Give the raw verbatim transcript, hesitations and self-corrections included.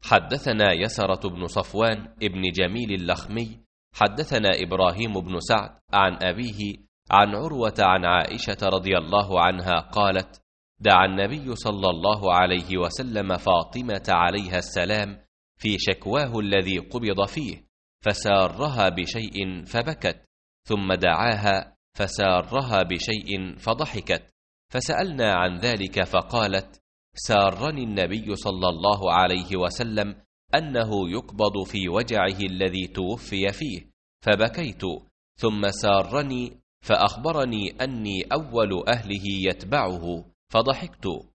حدثنا يسرة بن صفوان ابن جميل اللخمي حدثنا إبراهيم بن سعد عن أبيه عن عروة عن عائشة رضي الله عنها قالت: دعا النبي صلى الله عليه وسلم فاطمة عليها السلام في شكواه الذي قبض فيه، فسارها بشيء فبكت، ثم دعاها فسارها بشيء فضحكت، فسألنا عن ذلك فقالت: سارني النبي صلى الله عليه وسلم أنه يقبض في وجعه الذي توفي فيه، فبكيت، ثم سارني فأخبرني أني أول أهله يتبعه، فضحكت.